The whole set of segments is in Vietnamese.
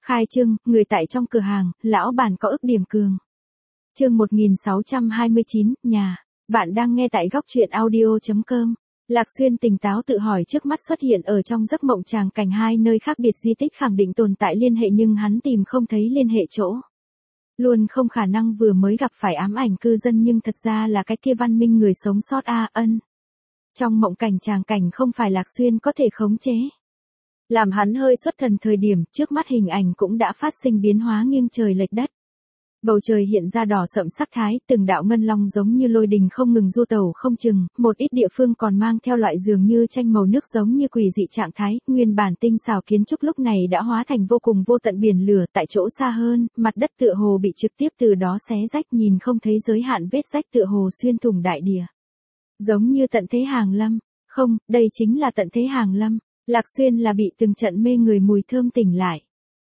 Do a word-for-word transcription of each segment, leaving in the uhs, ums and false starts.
Khai trương, người tại trong cửa hàng, lão bản có ức điểm cường. Chương một nghìn sáu trăm hai mươi chín, nhà. Bạn đang nghe tại góc truyện audio chấm com. Lạc Xuyên tỉnh táo tự hỏi trước mắt xuất hiện ở trong giấc mộng tràng cảnh hai nơi khác biệt di tích khẳng định tồn tại liên hệ nhưng hắn tìm không thấy liên hệ chỗ. Luôn không khả năng vừa mới gặp phải ám ảnh cư dân nhưng thật ra là cái kia văn minh người sống sót a ân. Trong mộng cảnh tràng cảnh không phải Lạc Xuyên có thể khống chế. Làm hắn hơi xuất thần thời điểm, trước mắt hình ảnh cũng đã phát sinh biến hóa nghiêng trời lệch đất. Bầu trời hiện ra đỏ sậm sắc thái, từng đạo ngân long giống như lôi đình không ngừng du tẩu không chừng, một ít địa phương còn mang theo loại dường như tranh màu nước giống như quỷ dị trạng thái, nguyên bản tinh xảo kiến trúc lúc này đã hóa thành vô cùng vô tận biển lửa, tại chỗ xa hơn, mặt đất tựa hồ bị trực tiếp từ đó xé rách nhìn không thấy giới hạn vết rách tựa hồ xuyên thủng đại địa. Giống như tận thế hàng lâm, không, đây chính là tận thế hàng lâm. Lạc Xuyên là bị từng trận mê người mùi thơm tỉnh lại.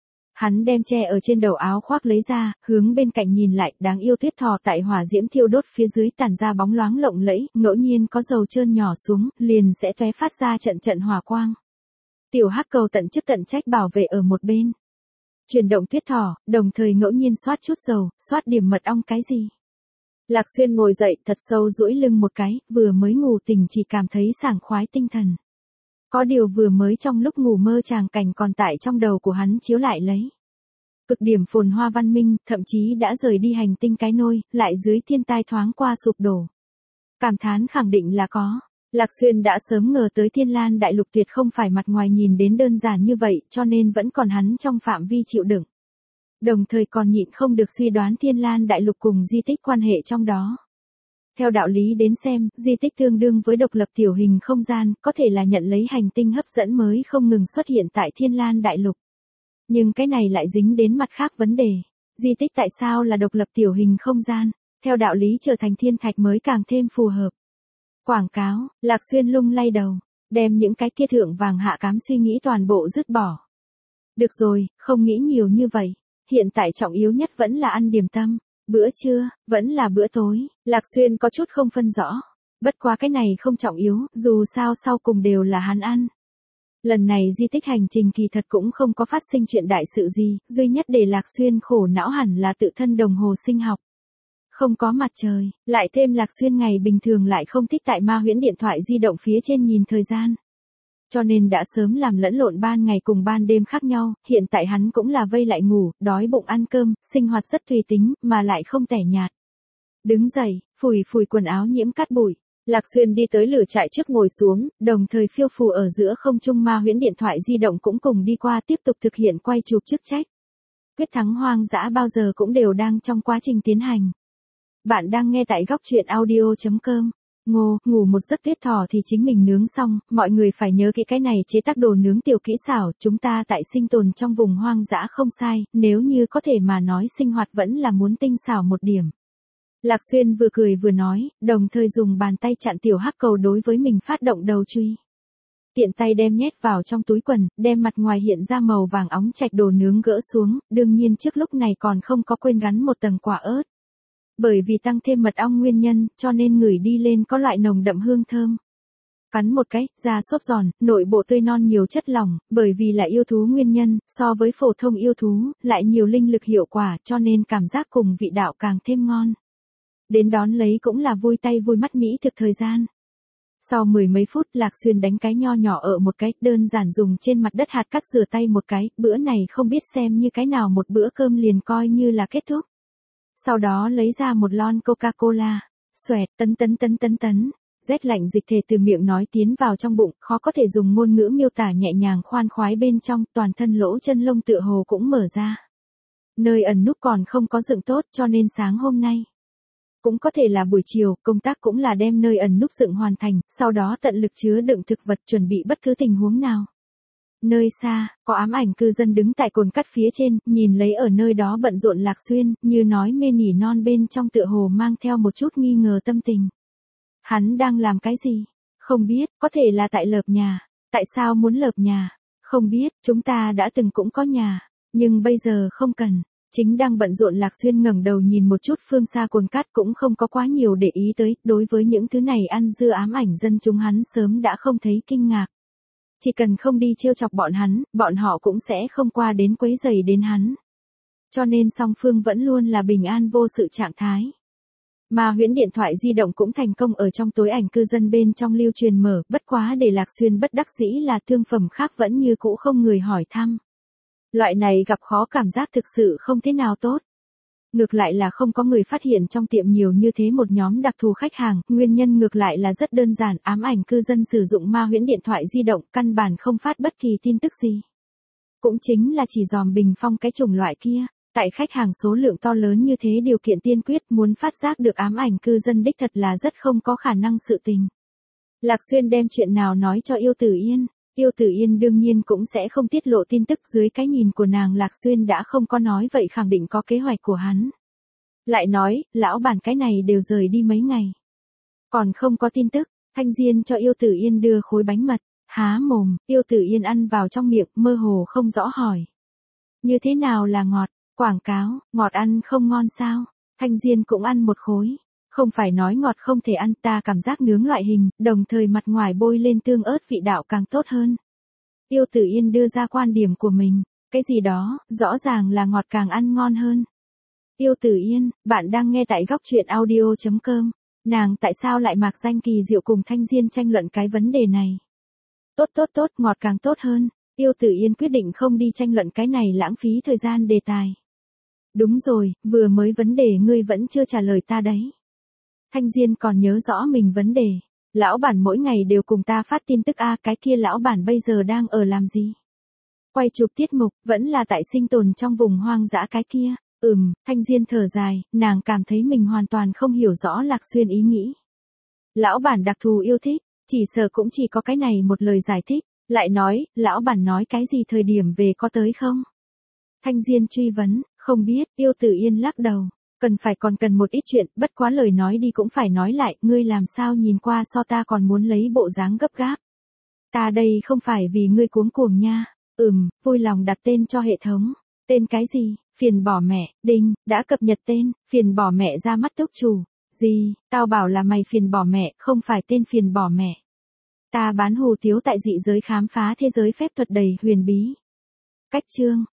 Hắn đem che ở trên đầu áo khoác lấy ra, hướng bên cạnh nhìn lại, đáng yêu tuyết thỏ tại hỏa diễm thiêu đốt phía dưới tản ra bóng loáng lộng lẫy, ngẫu nhiên có dầu trơn nhỏ xuống, liền sẽ tóe phát ra trận trận hỏa quang. Tiểu Hắc Cầu tận chức tận trách bảo vệ ở một bên. Chuyển động tuyết thỏ, đồng thời ngẫu nhiên xoát chút dầu, xoát điểm mật ong cái gì. Lạc Xuyên ngồi dậy thật sâu duỗi lưng một cái, vừa mới ngủ tỉnh chỉ cảm thấy sảng khoái tinh thần. Có điều vừa mới trong lúc ngủ mơ tràng cảnh còn tại trong đầu của hắn chiếu lại lấy. Cực điểm phồn hoa văn minh, thậm chí đã rời đi hành tinh cái nôi, lại dưới thiên tai thoáng qua sụp đổ. Cảm thán khẳng định là có. Lạc Xuyên đã sớm ngờ tới Thiên Lan Đại Lục tuyệt không phải mặt ngoài nhìn đến đơn giản như vậy, cho nên vẫn còn hắn trong phạm vi chịu đựng. Đồng thời còn nhịn không được suy đoán Thiên Lan Đại Lục cùng di tích quan hệ trong đó. Theo đạo lý đến xem, di tích tương đương với độc lập tiểu hình không gian, có thể là nhận lấy hành tinh hấp dẫn mới không ngừng xuất hiện tại Thiên Lan Đại Lục. Nhưng cái này lại dính đến mặt khác vấn đề. Di tích tại sao là độc lập tiểu hình không gian? Theo đạo lý trở thành thiên thạch mới càng thêm phù hợp. Quảng cáo, Lạc Xuyên lung lay đầu, đem những cái kia thượng vàng hạ cám suy nghĩ toàn bộ dứt bỏ. Được rồi, không nghĩ nhiều như vậy. Hiện tại trọng yếu nhất vẫn là ăn điểm tâm. Bữa trưa, vẫn là bữa tối, Lạc Xuyên có chút không phân rõ. Bất quá cái này không trọng yếu, dù sao sau cùng đều là hắn ăn. Lần này di tích hành trình kỳ thật cũng không có phát sinh chuyện đại sự gì, duy nhất để Lạc Xuyên khổ não hẳn là tự thân đồng hồ sinh học. Không có mặt trời, lại thêm Lạc Xuyên ngày bình thường lại không thích tại ma huyễn điện thoại di động phía trên nhìn thời gian. Cho nên đã sớm làm lẫn lộn ban ngày cùng ban đêm khác nhau, hiện tại hắn cũng là vây lại ngủ, đói bụng ăn cơm, sinh hoạt rất tùy tính, mà lại không tẻ nhạt. Đứng dậy, phủi phủi quần áo nhiễm cát bụi, Lạc Xuyên đi tới lửa trại trước ngồi xuống, đồng thời phiêu phù ở giữa không trung ma huyễn điện thoại di động cũng cùng đi qua tiếp tục thực hiện quay chụp chức trách. Quyết thắng hoang dã bao giờ cũng đều đang trong quá trình tiến hành. Bạn đang nghe tại góc truyện audio chấm com. Ngô, ngủ một giấc tuyết thỏ thì chính mình nướng xong, mọi người phải nhớ kỹ cái này chế tác đồ nướng tiểu kỹ xảo, chúng ta tại sinh tồn trong vùng hoang dã không sai, nếu như có thể mà nói sinh hoạt vẫn là muốn tinh xảo một điểm. Lạc Xuyên vừa cười vừa nói, đồng thời dùng bàn tay chặn Tiểu Hắc Cầu đối với mình phát động đầu truy. Tiện tay đem nhét vào trong túi quần, đem mặt ngoài hiện ra màu vàng óng chạch đồ nướng gỡ xuống, đương nhiên trước lúc này còn không có quên gắn một tầng quả ớt. Bởi vì tăng thêm mật ong nguyên nhân, cho nên ngửi đi lên có loại nồng đậm hương thơm. Cắn một cái, da xốp giòn, nội bộ tươi non nhiều chất lỏng, bởi vì là yêu thú nguyên nhân, so với phổ thông yêu thú, lại nhiều linh lực hiệu quả, cho nên cảm giác cùng vị đạo càng thêm ngon. Đến đón lấy cũng là vui tay vui mắt mỹ thực thời gian. Sau mười mấy phút, Lạc Xuyên đánh cái nho nhỏ ở một cái, đơn giản dùng trên mặt đất hạt cát rửa tay một cái, bữa này không biết xem như cái nào một bữa cơm liền coi như là kết thúc. Sau đó lấy ra một lon Coca-Cola, xoẹt, tấn tấn tấn tấn tấn, rét lạnh dịch thể từ miệng nói tiến vào trong bụng, khó có thể dùng ngôn ngữ miêu tả nhẹ nhàng khoan khoái bên trong, toàn thân lỗ chân lông tựa hồ cũng mở ra. Nơi ẩn núp còn không có dựng tốt cho nên sáng hôm nay. Cũng có thể là buổi chiều, công tác cũng là đem nơi ẩn núp dựng hoàn thành, sau đó tận lực chứa đựng thực vật chuẩn bị bất cứ tình huống nào. Nơi xa, có ám ảnh cư dân đứng tại cồn cắt phía trên, nhìn lấy ở nơi đó bận rộn Lạc Xuyên, như nói mê nỉ non bên trong tựa hồ mang theo một chút nghi ngờ tâm tình. Hắn đang làm cái gì? Không biết, có thể là tại lợp nhà. Tại sao muốn lợp nhà? Không biết, chúng ta đã từng cũng có nhà, nhưng bây giờ không cần. Chính đang bận rộn Lạc Xuyên ngẩng đầu nhìn một chút phương xa cồn cát cũng không có quá nhiều để ý tới, đối với những thứ này ăn dưa ám ảnh dân chúng hắn sớm đã không thấy kinh ngạc. Chỉ cần không đi trêu chọc bọn hắn, bọn họ cũng sẽ không qua đến quấy rầy đến hắn. Cho nên song phương vẫn luôn là bình an vô sự trạng thái. Ma huyễn điện thoại di động cũng thành công ở trong tối ảnh cư dân bên trong lưu truyền mở, bất quá để Lạc Xuyên bất đắc dĩ là thương phẩm khác vẫn như cũ không người hỏi thăm. Loại này gặp khó cảm giác thực sự không thế nào tốt. Ngược lại là không có người phát hiện trong tiệm nhiều như thế một nhóm đặc thù khách hàng, nguyên nhân ngược lại là rất đơn giản, ám ảnh cư dân sử dụng ma huyễn điện thoại di động, căn bản không phát bất kỳ tin tức gì. Cũng chính là chỉ dòm bình phong cái chủng loại kia, tại khách hàng số lượng to lớn như thế điều kiện tiên quyết muốn phát giác được ám ảnh cư dân đích thật là rất không có khả năng sự tình. Lạc Xuyên đem chuyện nào nói cho Yêu Tử Yên. Yêu Tử Yên đương nhiên cũng sẽ không tiết lộ tin tức, dưới cái nhìn của nàng Lạc Xuyên đã không có nói vậy khẳng định có kế hoạch của hắn. Lại nói, lão bản cái này đều rời đi mấy ngày. Còn không có tin tức, Thanh Diên cho Yêu Tử Yên đưa khối bánh mật, há mồm, Yêu Tử Yên ăn vào trong miệng, mơ hồ không rõ hỏi. Như thế nào là ngọt, quảng cáo, ngọt ăn không ngon sao? Thanh Diên cũng ăn một khối. Không phải nói ngọt không thể ăn, ta cảm giác nướng loại hình, đồng thời mặt ngoài bôi lên tương ớt vị đạo càng tốt hơn. Yêu Tử Yên đưa ra quan điểm của mình, cái gì đó, rõ ràng là ngọt càng ăn ngon hơn. Yêu Tử Yên, bạn đang nghe tại góc truyện audio chấm com. Nàng tại sao lại mạc danh kỳ diệu cùng Thanh Diên tranh luận cái vấn đề này? Tốt tốt tốt, ngọt càng tốt hơn. Yêu Tử Yên quyết định không đi tranh luận cái này lãng phí thời gian đề tài. Đúng rồi, vừa mới vấn đề ngươi vẫn chưa trả lời ta đấy. Thanh Diên còn nhớ rõ mình vấn đề. Lão bản mỗi ngày đều cùng ta phát tin tức a, cái kia lão bản bây giờ đang ở làm gì? Quay chụp tiết mục, vẫn là tại sinh tồn trong vùng hoang dã cái kia. Ừm, Thanh Diên thở dài, nàng cảm thấy mình hoàn toàn không hiểu rõ Lạc Xuyên ý nghĩ. Lão bản đặc thù yêu thích, chỉ sợ cũng chỉ có cái này một lời giải thích. Lại nói, lão bản nói cái gì thời điểm về có tới không? Thanh Diên truy vấn, không biết, Yêu Tử Yên lắc đầu. Cần phải còn cần một ít chuyện, bất quá lời nói đi cũng phải nói lại, ngươi làm sao nhìn qua so ta còn muốn lấy bộ dáng gấp gáp. Ta đây không phải vì ngươi cuống cuồng nha. Ừm, vui lòng đặt tên cho hệ thống. Tên cái gì? Phiền bỏ mẹ, đinh, đã cập nhật tên, phiền bỏ mẹ ra mắt túc chủ. Gì, tao bảo là mày phiền bỏ mẹ, không phải tên phiền bỏ mẹ. Ta bán hủ tiếu tại dị giới khám phá thế giới phép thuật đầy huyền bí. Cách chương.